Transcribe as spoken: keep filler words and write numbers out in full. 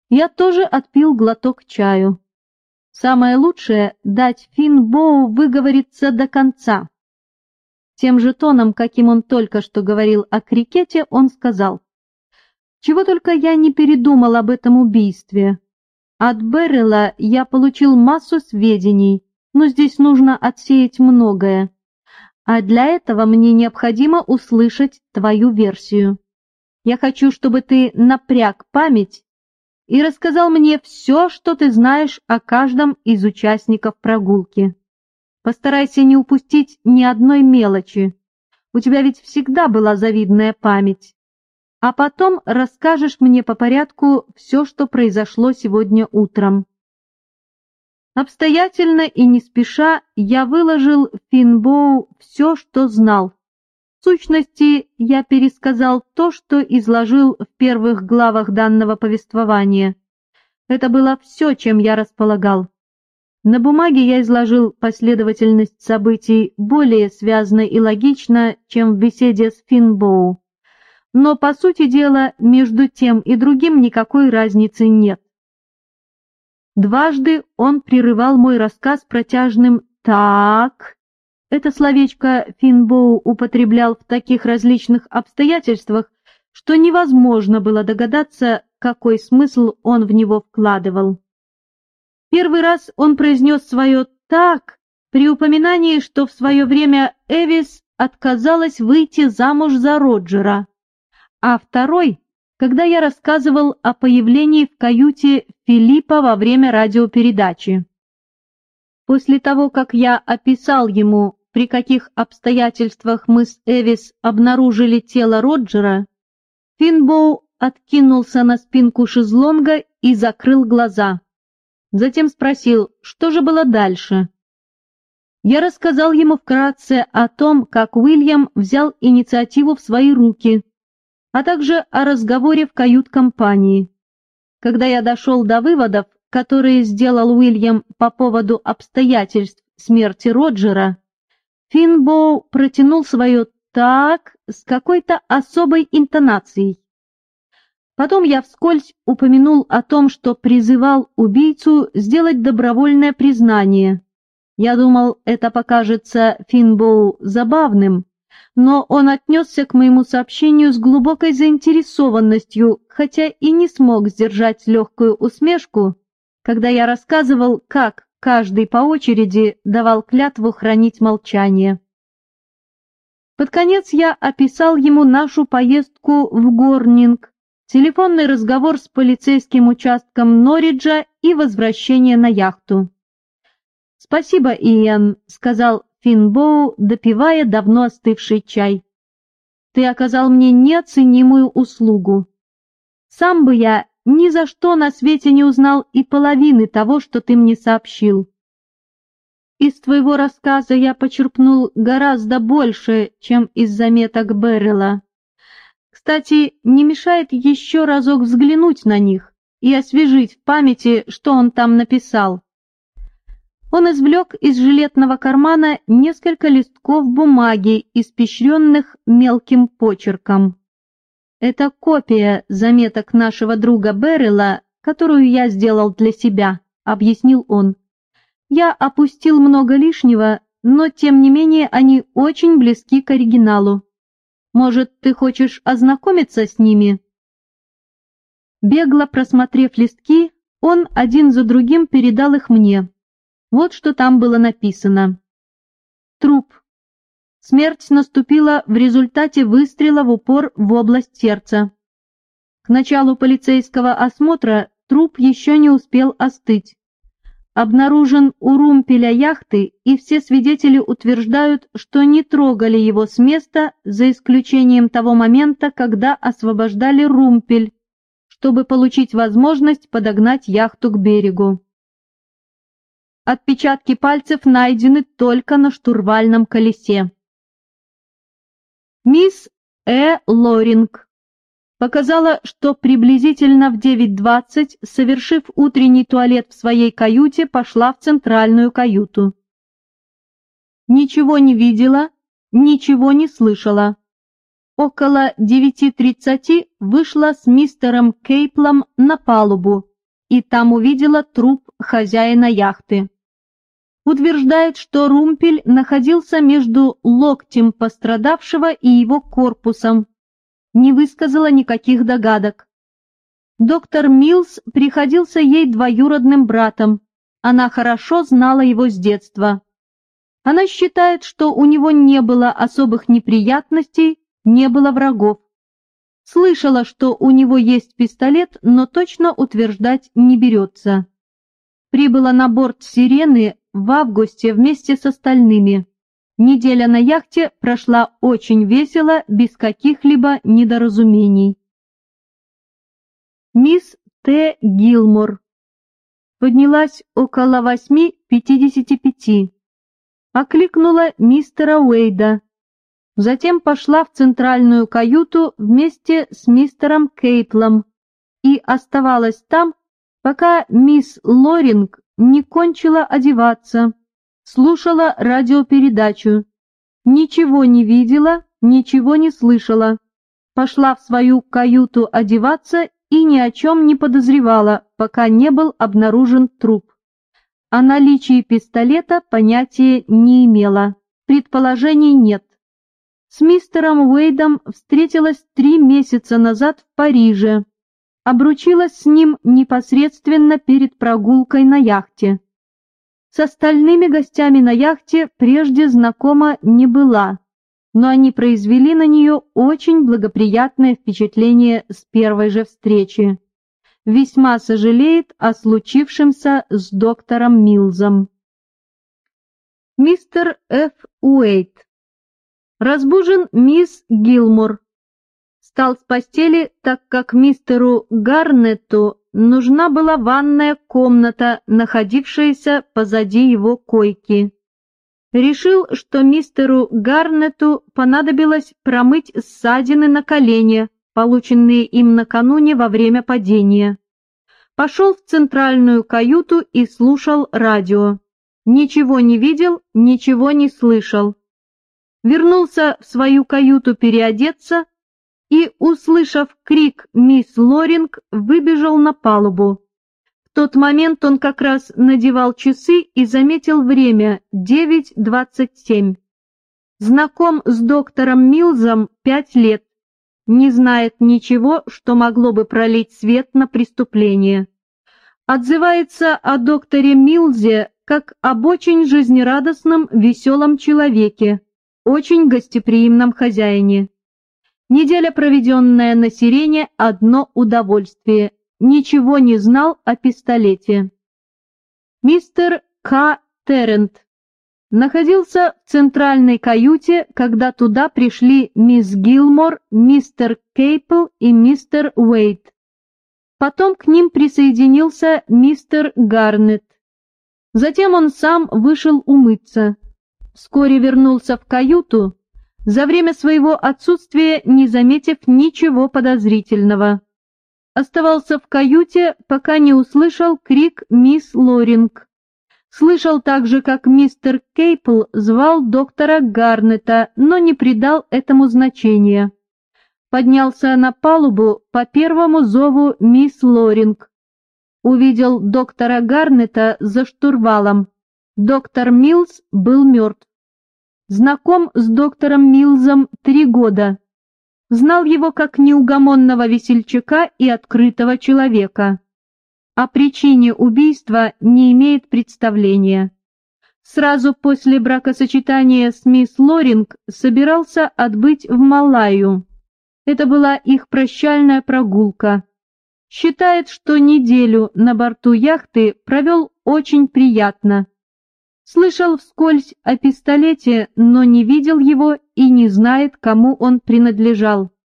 Я тоже отпил глоток чаю. Самое лучшее — дать Финбоу выговориться до конца. Тем же тоном, каким он только что говорил о крикете, он сказал: «Чего только я не передумал об этом убийстве. От Беррилла я получил массу сведений, но здесь нужно отсеять многое. А для этого мне необходимо услышать твою версию. Я хочу, чтобы ты напряг память и рассказал мне все, что ты знаешь о каждом из участников прогулки. Постарайся не упустить ни одной мелочи. У тебя ведь всегда была завидная память. А потом расскажешь мне по порядку все, что произошло сегодня утром». Обстоятельно и не спеша я выложил Финбоу все, что знал. В сущности, я пересказал то, что изложил в первых главах данного повествования. Это было все, чем я располагал. На бумаге я изложил последовательность событий более связно и логично, чем в беседе с Финбоу. Но, по сути дела, между тем и другим никакой разницы нет. Дважды он прерывал мой рассказ протяжным «так». Это словечко Финбоу употреблял в таких различных обстоятельствах, что невозможно было догадаться, какой смысл он в него вкладывал. Первый раз он произнес свое «так» при упоминании, что в свое время Эвис отказалась выйти замуж за Роджера, а второй — когда я рассказывал о появлении в каюте Филиппа во время радиопередачи. После того, как я описал ему, при каких обстоятельствах мы с Эвис обнаружили тело Роджера, Финбоу откинулся на спинку шезлонга и закрыл глаза. Затем спросил, что же было дальше. Я рассказал ему вкратце о том, как Уильям взял инициативу в свои руки, а также о разговоре в кают-компании. Когда я дошел до выводов, которые сделал Уильям по поводу обстоятельств смерти Роджера, Финбоу протянул свое «так» с какой-то особой интонацией. Потом я вскользь упомянул о том, что призывал убийцу сделать добровольное признание. Я думал, это покажется Финбоу забавным, но он отнесся к моему сообщению с глубокой заинтересованностью, хотя и не смог сдержать легкую усмешку, когда я рассказывал, как каждый по очереди давал клятву хранить молчание. Под конец я описал ему нашу поездку в Горнинг, телефонный разговор с полицейским участком Норриджа и возвращение на яхту. «Спасибо, Иэн», — сказал Финбоу, допивая давно остывший чай. «Ты оказал мне неоценимую услугу. Сам бы я ни за что на свете не узнал и половины того, что ты мне сообщил. Из твоего рассказа я почерпнул гораздо больше, чем из заметок Беррилла. Кстати, не мешает еще разок взглянуть на них и освежить в памяти, что он там написал». Он извлек из жилетного кармана несколько листков бумаги, испещренных мелким почерком. «Это копия заметок нашего друга Беррилла, которую я сделал для себя», — объяснил он. «Я опустил много лишнего, но тем не менее они очень близки к оригиналу. Может, ты хочешь ознакомиться с ними?» Бегло просмотрев листки, он один за другим передал их мне. Вот что там было написано. Труп. Смерть наступила в результате выстрела в упор в область сердца. К началу полицейского осмотра труп еще не успел остыть. Обнаружен у румпеля яхты, и все свидетели утверждают, что не трогали его с места, за исключением того момента, когда освобождали румпель, чтобы получить возможность подогнать яхту к берегу. Отпечатки пальцев найдены только на штурвальном колесе. Мисс Э. Лоринг показала, что приблизительно в девять двадцать, совершив утренний туалет в своей каюте, пошла в центральную каюту. Ничего не видела, ничего не слышала. Около девяти тридцати вышла с мистером Кейплом на палубу и там увидела труп хозяина яхты. Утверждает, что румпель находился между локтем пострадавшего и его корпусом. Не высказала никаких догадок. Доктор Милс приходился ей двоюродным братом. Она хорошо знала его с детства. Она считает, что у него не было особых неприятностей, не было врагов. Слышала, что у него есть пистолет, но точно утверждать не берется. Прибыла на борт «Сирены» в августе вместе с остальными. Неделя на яхте прошла очень весело, без каких-либо недоразумений. Мисс Т. Гилмор поднялась около восьми пятидесяти пяти. Окликнула мистера Уэйда. Затем пошла в центральную каюту вместе с мистером Кейплом и оставалась там, пока мисс Лоринг не кончила одеваться, слушала радиопередачу, ничего не видела, ничего не слышала, пошла в свою каюту одеваться и ни о чем не подозревала, пока не был обнаружен труп. О наличии пистолета понятия не имела, предположений нет. С мистером Уэйдом встретилась три месяца назад в Париже, обручилась с ним непосредственно перед прогулкой на яхте. С остальными гостями на яхте прежде знакома не была, но они произвели на нее очень благоприятное впечатление с первой же встречи. Весьма сожалеет о случившемся с доктором Милзом. Мистер Ф. Уэйд. Разбужен мисс Гилмор. Встал с постели, так как мистеру Гарнетту нужна была ванная комната, находившаяся позади его койки. Решил, что мистеру Гарнетту понадобилось промыть ссадины на колене, полученные им накануне во время падения. Пошел в центральную каюту и слушал радио. Ничего не видел, ничего не слышал. Вернулся в свою каюту переодеться и, услышав крик мисс Лоринг, выбежал на палубу. В тот момент он как раз надевал часы и заметил время — девять двадцать семь. Знаком с доктором Милзом пять лет. Не знает ничего, что могло бы пролить свет на преступление. Отзывается о докторе Милзе как об очень жизнерадостном, веселом человеке, очень гостеприимном хозяине. Неделя, проведенная на «Сирене», одно удовольствие. Ничего не знал о пистолете. Мистер К. Террент находился в центральной каюте, когда туда пришли мисс Гилмор, мистер Кейпл и мистер Уэйд. Потом к ним присоединился мистер Гарнетт. Затем он сам вышел умыться. Вскоре вернулся в каюту, за время своего отсутствия не заметив ничего подозрительного. Оставался в каюте, пока не услышал крик мисс Лоринг. Слышал также, как мистер Кейпл звал доктора Гарнетта, но не придал этому значения. Поднялся на палубу по первому зову мисс Лоринг. Увидел доктора Гарнетта за штурвалом. Доктор Милз был мертв. Знаком с доктором Милзом три года. Знал его как неугомонного весельчака и открытого человека. О причине убийства не имеет представления. Сразу после бракосочетания с мисс Лоринг собирался отбыть в Малайю. Это была их прощальная прогулка. Считает, что неделю на борту яхты провел очень приятно. Слышал вскользь о пистолете, но не видел его и не знает, кому он принадлежал.